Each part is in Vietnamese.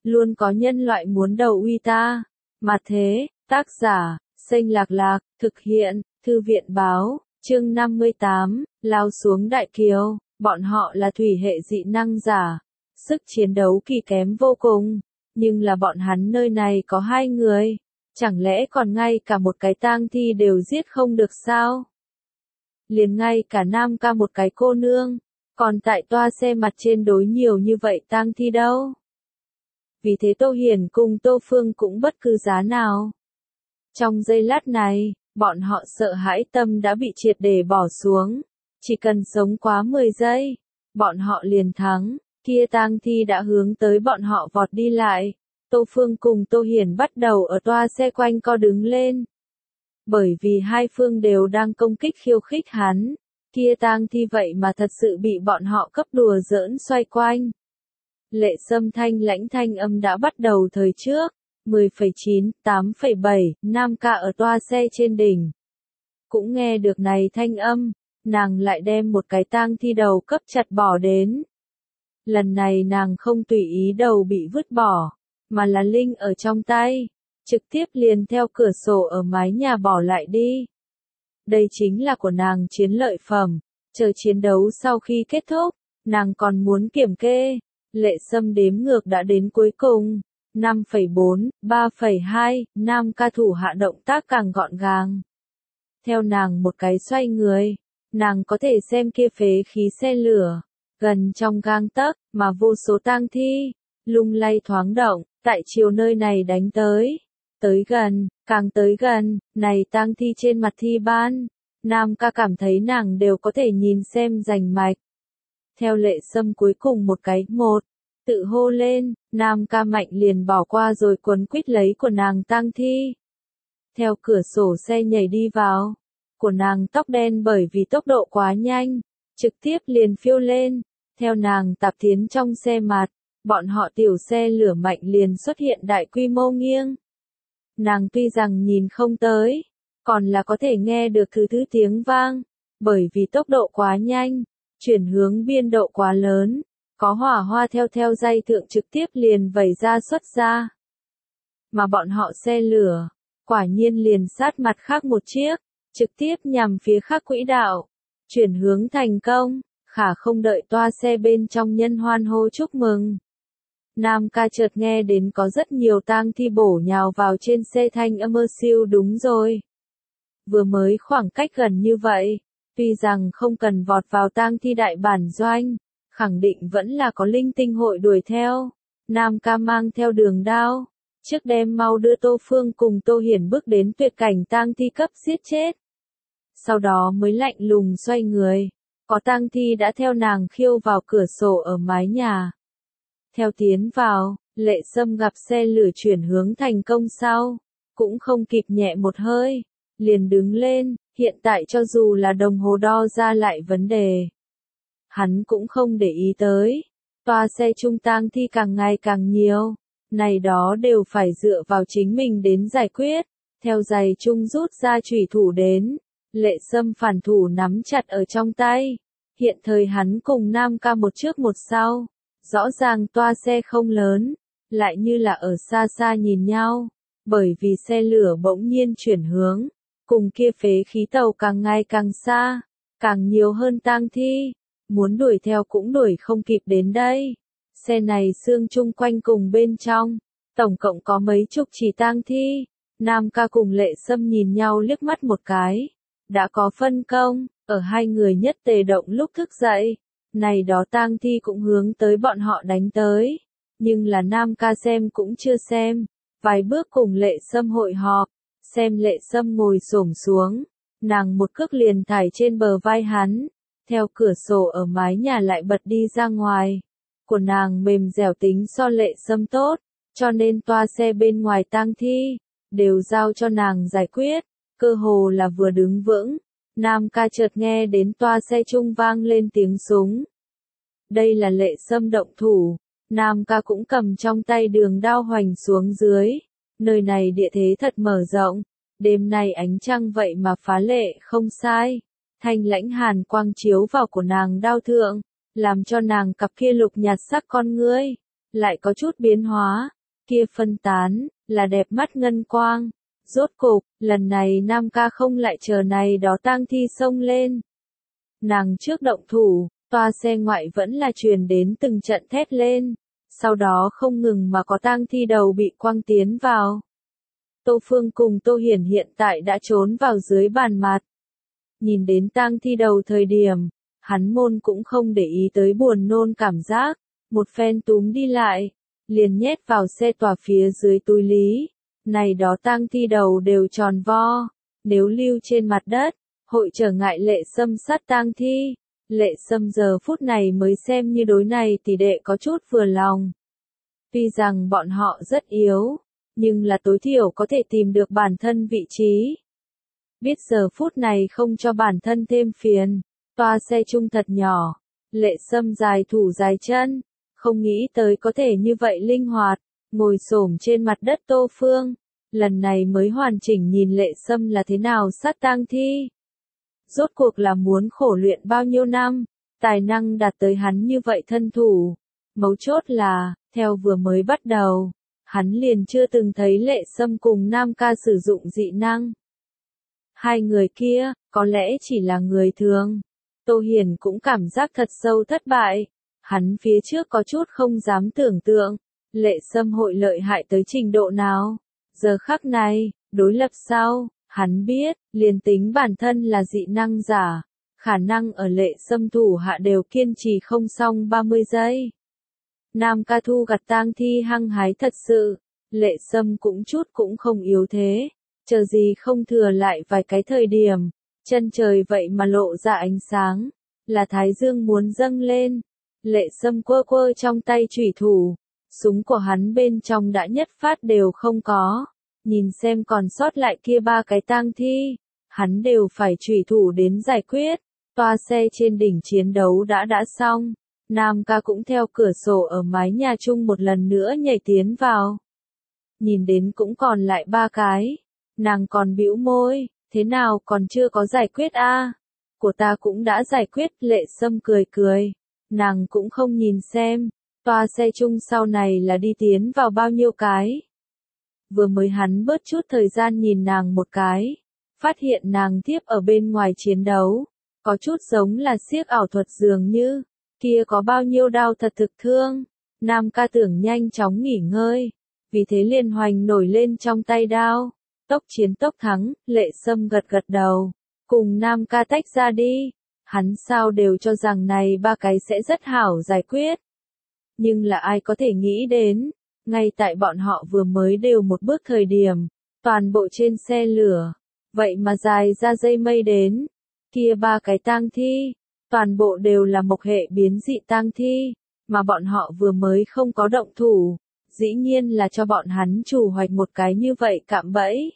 luôn có nhân loại muốn đầu uy ta. Mà thế, tác giả, Xanh Lạc Lạc, thực hiện, Thư viện báo, chương 58, lao xuống Đại Kiều, bọn họ là thủy hệ dị năng giả, sức chiến đấu kỳ kém vô cùng, nhưng là bọn hắn nơi này có 2 người, chẳng lẽ còn ngay cả một cái tang thi đều giết không được sao? Liền ngay cả Nam Ca một cái cô nương, còn tại toa xe mặt trên đối nhiều như vậy tang thi đâu. Vì thế Tô Hiển cùng Tô Phương cũng bất cứ giá nào. Trong giây lát này, bọn họ sợ hãi tâm đã bị triệt để bỏ xuống. Chỉ cần sống quá 10 giây, bọn họ liền thắng. Kia tang thi đã hướng tới bọn họ vọt đi lại. Tô Phương cùng Tô Hiển bắt đầu ở toa xe quanh co đứng lên. Bởi vì hai phương đều đang công kích khiêu khích hắn. Kia tang thi vậy mà thật sự bị bọn họ cấp đùa giỡn xoay quanh. Lệ Sâm thanh lãnh thanh âm đã bắt đầu thời trước. 10,9, 8,7, Nam Ca ở toa xe trên đỉnh. Cũng nghe được này thanh âm, nàng lại đem một cái tang thi đầu cấp chặt bỏ đến. Lần này nàng không tùy ý đầu bị vứt bỏ, mà là linh ở trong tay, trực tiếp liền theo cửa sổ ở mái nhà bỏ lại đi. Đây chính là của nàng chiến lợi phẩm, chờ chiến đấu sau khi kết thúc, nàng còn muốn kiểm kê. Lệ Sâm đếm ngược đã đến cuối cùng. 5,4, 3,2, Nam Ca thủ hạ động tác càng gọn gàng. Theo nàng một cái xoay người, nàng có thể xem kia phế khí xe lửa, gần trong gang tấc, mà vô số tang thi, lung lay thoáng động, tại chiều nơi này đánh tới. Tới gần, càng tới gần, này tang thi trên mặt thi ban, Nam Ca cảm thấy nàng đều có thể nhìn xem rành mạch. Theo Lệ Sâm cuối cùng một cái, tự hô lên, Nam Ca mạnh liền bỏ qua rồi quấn quýt lấy của nàng tang thi. Theo cửa sổ xe nhảy đi vào, của nàng tóc đen bởi vì tốc độ quá nhanh, trực tiếp liền phiêu lên, theo nàng tạp tiến trong xe mặt, bọn họ tiểu xe lửa mạnh liền xuất hiện đại quy mô nghiêng. Nàng tuy rằng nhìn không tới, còn là có thể nghe được thứ tiếng vang, bởi vì tốc độ quá nhanh, chuyển hướng biên độ quá lớn. Có hỏa hoa theo dây thượng trực tiếp liền vẩy ra xuất ra. Mà bọn họ xe lửa, quả nhiên liền sát mặt khác một chiếc, trực tiếp nhằm phía khác quỹ đạo, chuyển hướng thành công, khả không đợi toa xe bên trong nhân hoan hô chúc mừng. Nam Ca chợt nghe đến có rất nhiều tang thi bổ nhào vào trên xe thanh âm siêu đúng rồi. Vừa mới khoảng cách gần như vậy, tuy rằng không cần vọt vào tang thi đại bản doanh, khẳng định vẫn là có linh tinh hội đuổi theo. Nam Ca mang theo đường đao, trước đem mau đưa Tô Phương cùng Tô Hiển bước đến tuyệt cảnh tang thi cấp giết chết. Sau đó mới lạnh lùng xoay người, có tang thi đã theo nàng khiêu vào cửa sổ ở mái nhà. Theo tiến vào, Lệ Sâm gặp xe lửa chuyển hướng thành công sau, cũng không kịp nhẹ một hơi, liền đứng lên, hiện tại cho dù là đồng hồ đo ra lại vấn đề. Hắn cũng không để ý tới, toa xe trung tang thi càng ngày càng nhiều, này đó đều phải dựa vào chính mình đến giải quyết, theo giày trung rút ra chủy thủ đến, Lệ Sâm phản thủ nắm chặt ở trong tay, hiện thời hắn cùng Nam Ca một trước một sau, rõ ràng toa xe không lớn, lại như là ở xa xa nhìn nhau, bởi vì xe lửa bỗng nhiên chuyển hướng, cùng kia phế khí tàu càng ngày càng xa, càng nhiều hơn tang thi. Muốn đuổi theo cũng đuổi không kịp đến đây. Xe này xương chung quanh cùng bên trong, tổng cộng có mấy chục chỉ tang thi. Nam Ca cùng Lệ Sâm nhìn nhau liếc mắt một cái. Đã có phân công, ở hai người nhất tề động lúc thức dậy. Này đó tang thi cũng hướng tới bọn họ đánh tới. Nhưng là Nam Ca xem cũng chưa xem. Vài bước cùng Lệ Sâm hội họp, xem Lệ Sâm ngồi xổm xuống. Nàng một cước liền thải trên bờ vai hắn. Theo cửa sổ ở mái nhà lại bật đi ra ngoài. Của nàng mềm dẻo tính so Lệ Sâm tốt, cho nên toa xe bên ngoài tang thi, đều giao cho nàng giải quyết, cơ hồ là vừa đứng vững. Nam Ca chợt nghe đến toa xe trung vang lên tiếng súng. Đây là Lệ Sâm động thủ, Nam Ca cũng cầm trong tay đường đao hoành xuống dưới. Nơi này địa thế thật mở rộng, đêm nay ánh trăng vậy mà phá lệ không sai. Thanh lãnh hàn quang chiếu vào của nàng đao thượng, làm cho nàng cặp kia lục nhạt sắc con ngươi, lại có chút biến hóa, kia phân tán, là đẹp mắt ngân quang. Rốt cục, lần này Nam ca không lại chờ này đó tang thi xông lên. Nàng trước động thủ, toa xe ngoại vẫn là truyền đến từng trận thét lên. Sau đó không ngừng mà có tang thi đầu bị quăng tiến vào. Tô Phương cùng Tô Hiển hiện tại đã trốn vào dưới bàn mặt. Nhìn đến tang thi đầu thời điểm, hắn môn cũng không để ý tới buồn nôn cảm giác, một phen túm đi lại, liền nhét vào xe tòa phía dưới túi lý. Này đó tang thi đầu đều tròn vo, nếu lưu trên mặt đất, hội trở ngại Lệ Sâm sát tang thi. Lệ Sâm giờ phút này mới xem như đối này tỷ đệ có chút vừa lòng. Tuy rằng bọn họ rất yếu, nhưng là tối thiểu có thể tìm được bản thân vị trí. Biết giờ phút này không cho bản thân thêm phiền, toa xe chung thật nhỏ, Lệ Sâm dài thủ dài chân, không nghĩ tới có thể như vậy linh hoạt, ngồi xổm trên mặt đất Tô Phương, lần này mới hoàn chỉnh nhìn Lệ Sâm là thế nào sát tang thi. Rốt cuộc là muốn khổ luyện bao nhiêu năm, tài năng đạt tới hắn như vậy thân thủ. Mấu chốt là, theo vừa mới bắt đầu, hắn liền chưa từng thấy Lệ Sâm cùng Nam ca sử dụng dị năng. Hai người kia, có lẽ chỉ là người thường. Tô Hiền cũng cảm giác thật sâu thất bại. Hắn phía trước có chút không dám tưởng tượng, Lệ Sâm hội lợi hại tới trình độ nào. Giờ khắc này, đối lập sau, hắn biết, liền tính bản thân là dị năng giả, khả năng ở Lệ Sâm thủ hạ đều kiên trì không xong 30 giây. Nam ca thu gặt tang thi hăng hái thật sự, Lệ Sâm cũng chút cũng không yếu thế, chờ gì không thừa lại vài cái thời điểm, chân trời vậy mà lộ ra ánh sáng, là Thái Dương muốn dâng lên. Lệ Sâm quơ quơ trong tay chủy thủ, súng của hắn bên trong đã nhất phát đều không có, nhìn xem còn sót lại kia ba cái tang thi, hắn đều phải chủy thủ đến giải quyết. Toa xe trên đỉnh chiến đấu đã xong, Nam ca cũng theo cửa sổ ở mái nhà chung một lần nữa nhảy tiến vào. Nhìn đến cũng còn lại ba cái, nàng còn bĩu môi, thế nào còn chưa có giải quyết a? Của ta cũng đã giải quyết. Lệ Sâm cười cười, nàng cũng không nhìn xem, toa xe chung sau này là đi tiến vào bao nhiêu cái. Vừa mới hắn bớt chút thời gian nhìn nàng một cái, phát hiện nàng tiếp ở bên ngoài chiến đấu, có chút giống là xiếc ảo thuật dường như, kia có bao nhiêu đau thật thực thương. Nam ca tưởng nhanh chóng nghỉ ngơi, vì thế liền hoành nổi lên trong tay đao, tốc chiến tốc thắng. Lệ Sâm gật gật đầu, cùng Nam ca tách ra đi, hắn sao đều cho rằng này ba cái sẽ rất hảo giải quyết. Nhưng là ai có thể nghĩ đến, ngay tại bọn họ vừa mới đều một bước thời điểm, toàn bộ trên xe lửa, vậy mà dài ra dây mây đến, kia ba cái tang thi, toàn bộ đều là mộc hệ biến dị tang thi, mà bọn họ vừa mới không có động thủ, dĩ nhiên là cho bọn hắn chủ hoạch một cái như vậy cạm bẫy.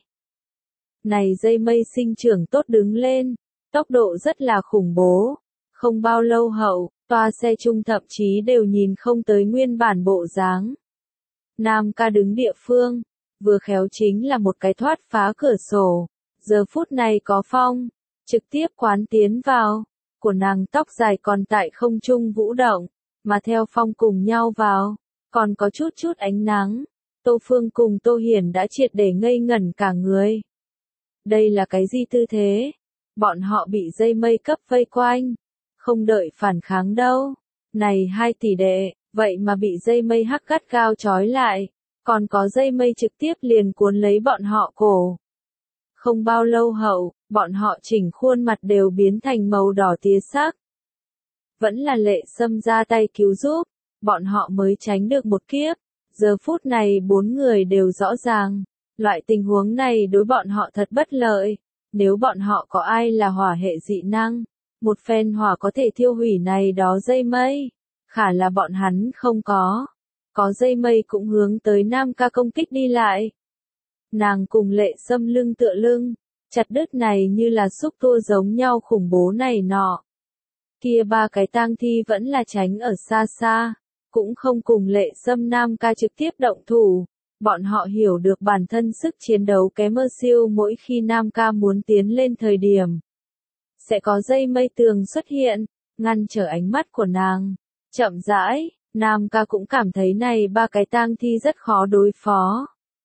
Này dây mây sinh trưởng tốt đứng lên, tốc độ rất là khủng bố, không bao lâu hậu, toa xe chung thậm chí đều nhìn không tới nguyên bản bộ dáng. Nam ca đứng địa phương, vừa khéo chính là một cái thoát phá cửa sổ, giờ phút này có phong, trực tiếp quán tiến vào, của nàng tóc dài còn tại không trung vũ động, mà theo phong cùng nhau vào, còn có chút chút ánh nắng. Tô Phương cùng Tô Hiển đã triệt để ngây ngẩn cả người. Đây là cái gì tư thế? Bọn họ bị dây mây cấp vây quanh, không đợi phản kháng đâu. Này hai tỷ đệ, vậy mà bị dây mây hắc gắt gao trói lại, còn có dây mây trực tiếp liền cuốn lấy bọn họ cổ. Không bao lâu hậu, bọn họ chỉnh khuôn mặt đều biến thành màu đỏ tía sắc. Vẫn là Lệ Sâm ra tay cứu giúp, bọn họ mới tránh được một kiếp. Giờ phút này bốn người đều rõ ràng, loại tình huống này đối bọn họ thật bất lợi. Nếu bọn họ có ai là hỏa hệ dị năng, một phen hỏa có thể thiêu hủy này đó dây mây. Khả là bọn hắn không có. Có dây mây cũng hướng tới Nam ca công kích đi lại. Nàng cùng Lệ Sâm lưng tựa lưng, chặt đứt này như là xúc tua giống nhau khủng bố này nọ. Kia ba cái tang thi vẫn là tránh ở xa xa, cũng không cùng Lệ Sâm Nam ca trực tiếp động thủ. Bọn họ hiểu được bản thân sức chiến đấu kém siêu mỗi khi Nam ca muốn tiến lên thời điểm. Sẽ có dây mây tường xuất hiện, ngăn trở ánh mắt của nàng. Chậm rãi, Nam ca cũng cảm thấy này ba cái tang thi rất khó đối phó.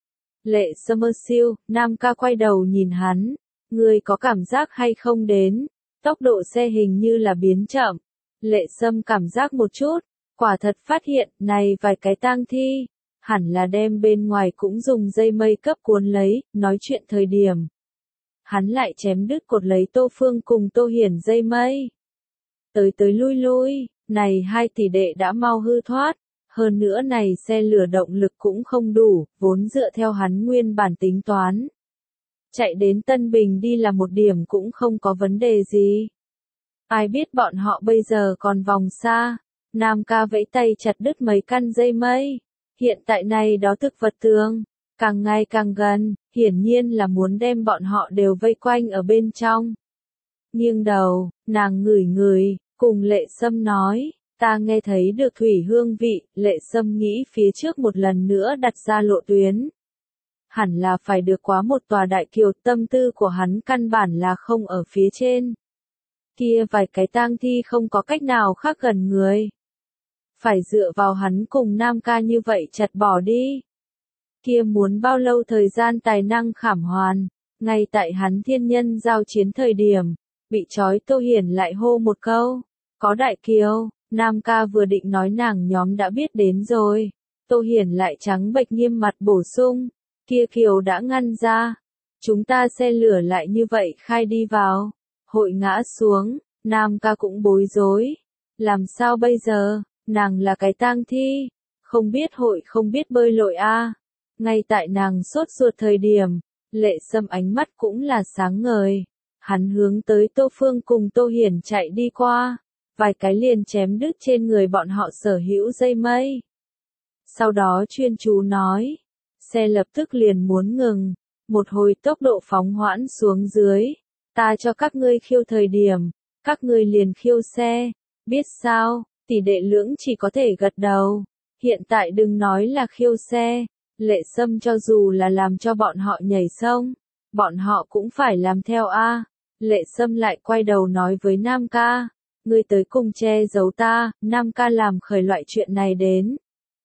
Lệ Summerfield, Nam ca quay đầu nhìn hắn. Ngươi có cảm giác hay không đến? Tốc độ xe hình như là biến chậm. Lệ Sâm cảm giác một chút. Quả thật phát hiện, này vài cái tang thi. Hẳn là đem bên ngoài cũng dùng dây mây cấp cuốn lấy, nói chuyện thời điểm. Hắn lại chém đứt cột lấy Tô Phương cùng Tô Hiển dây mây. Tới tới lui lui, này hai tỷ đệ đã mau hư thoát. Hơn nữa này xe lửa động lực cũng không đủ, vốn dựa theo hắn nguyên bản tính toán. Chạy đến Tân Bình đi là một điểm cũng không có vấn đề gì. Ai biết bọn họ bây giờ còn vòng xa. Nam ca vẫy tay chặt đứt mấy căn dây mây. Hiện tại này đó thực vật tường, càng ngày càng gần, hiển nhiên là muốn đem bọn họ đều vây quanh ở bên trong. Nghiêng đầu, nàng ngửi ngửi, cùng Lệ Sâm nói, ta nghe thấy được thủy hương vị. Lệ Sâm nghĩ phía trước một lần nữa đặt ra lộ tuyến. Hẳn là phải được quá một tòa đại kiều, tâm tư của hắn căn bản là không ở phía trên. Kia vài cái tang thi không có cách nào khác gần người. Phải dựa vào hắn cùng Nam ca như vậy chặt bỏ đi. Kia muốn bao lâu thời gian tài năng khảm hoàn. Ngay tại hắn thiên nhân giao chiến thời điểm, bị trói Tô Hiển lại hô một câu. Có đại kiều. Nam ca vừa định nói nàng nhóm đã biết đến rồi. Tô Hiển lại trắng bệch nghiêm mặt bổ sung. Kia kiều đã ngăn ra. Chúng ta xe lửa lại như vậy khai đi vào. Hội ngã xuống. Nam ca cũng bối rối. Làm sao bây giờ? Nàng là cái tang thi. Không biết hội không biết bơi lội a. Ngay tại nàng sốt ruột thời điểm. Lệ Sâm ánh mắt cũng là sáng ngời. Hắn hướng tới Tô Phương cùng Tô Hiển chạy đi qua. Vài cái liền chém đứt trên người bọn họ sở hữu dây mây. Sau đó chuyên chú nói. Xe lập tức liền muốn ngừng. Một hồi tốc độ phóng hoãn xuống dưới. Ta cho các ngươi khiêu thời điểm. Các ngươi liền khiêu xe. Biết sao? Tỷ đệ lưỡng chỉ có thể gật đầu. Hiện tại đừng nói là khiêu xe. Lệ Sâm cho dù là làm cho bọn họ nhảy sông. Bọn họ cũng phải làm theo a. Lệ Sâm lại quay đầu nói với Nam ca. Ngươi tới cùng che giấu ta. Nam ca làm khởi loại chuyện này đến.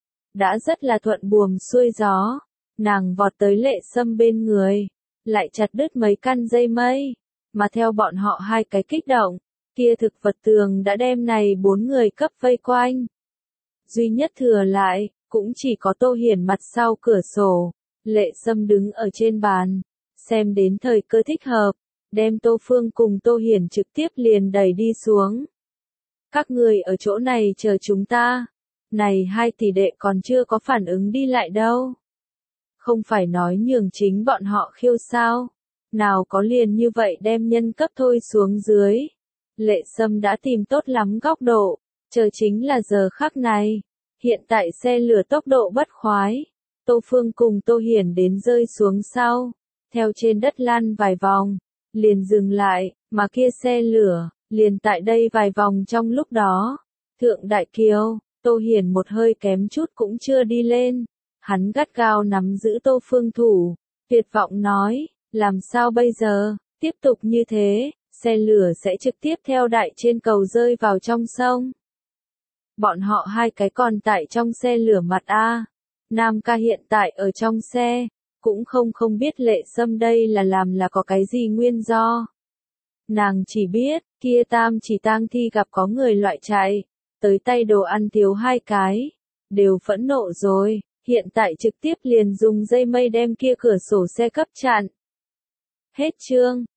Đã rất là thuận buồm xuôi gió. Nàng vọt tới Lệ Sâm bên người. Lại chặt đứt mấy căn dây mây. Mà theo bọn họ hai cái kích động. Kia thực vật tường đã đem này 4 người cấp vây quanh. Duy nhất thừa lại, cũng chỉ có Tô Hiển mặt sau cửa sổ. Lệ Sâm đứng ở trên bàn. Xem đến thời cơ thích hợp. Đem Tô Phương cùng Tô Hiển trực tiếp liền đẩy đi xuống. Các người ở chỗ này chờ chúng ta. Này hai tỷ đệ còn chưa có phản ứng đi lại đâu. Không phải nói nhường chính bọn họ khiêu sao. Nào có liền như vậy đem nhân cấp thôi xuống dưới. Lệ Sâm đã tìm tốt lắm góc độ. Chờ chính là giờ khắc này. Hiện tại xe lửa tốc độ bất khoái. Tô Phương cùng Tô Hiển đến rơi xuống sau. Theo trên đất lăn vài vòng. Liền dừng lại. Mà kia xe lửa. Liền tại đây vài vòng trong lúc đó. Thượng Đại Kiều. Tô Hiển một hơi kém chút cũng chưa đi lên. Hắn gắt gao nắm giữ Tô Phương thủ. Tuyệt vọng nói. Làm sao bây giờ? Tiếp tục như thế. Xe lửa sẽ trực tiếp theo đại trên cầu rơi vào trong sông. Bọn họ hai cái còn tại trong xe lửa mặt a. Nam ca hiện tại ở trong xe. Cũng không biết Lệ Sâm đây là làm là có cái gì nguyên do. Nàng chỉ biết, kia tam chỉ tang thi gặp có người loại chạy. Tới tay đồ ăn thiếu hai cái. Đều phẫn nộ rồi. Hiện tại trực tiếp liền dùng dây mây đem kia cửa sổ xe cấp chặn. Hết chương.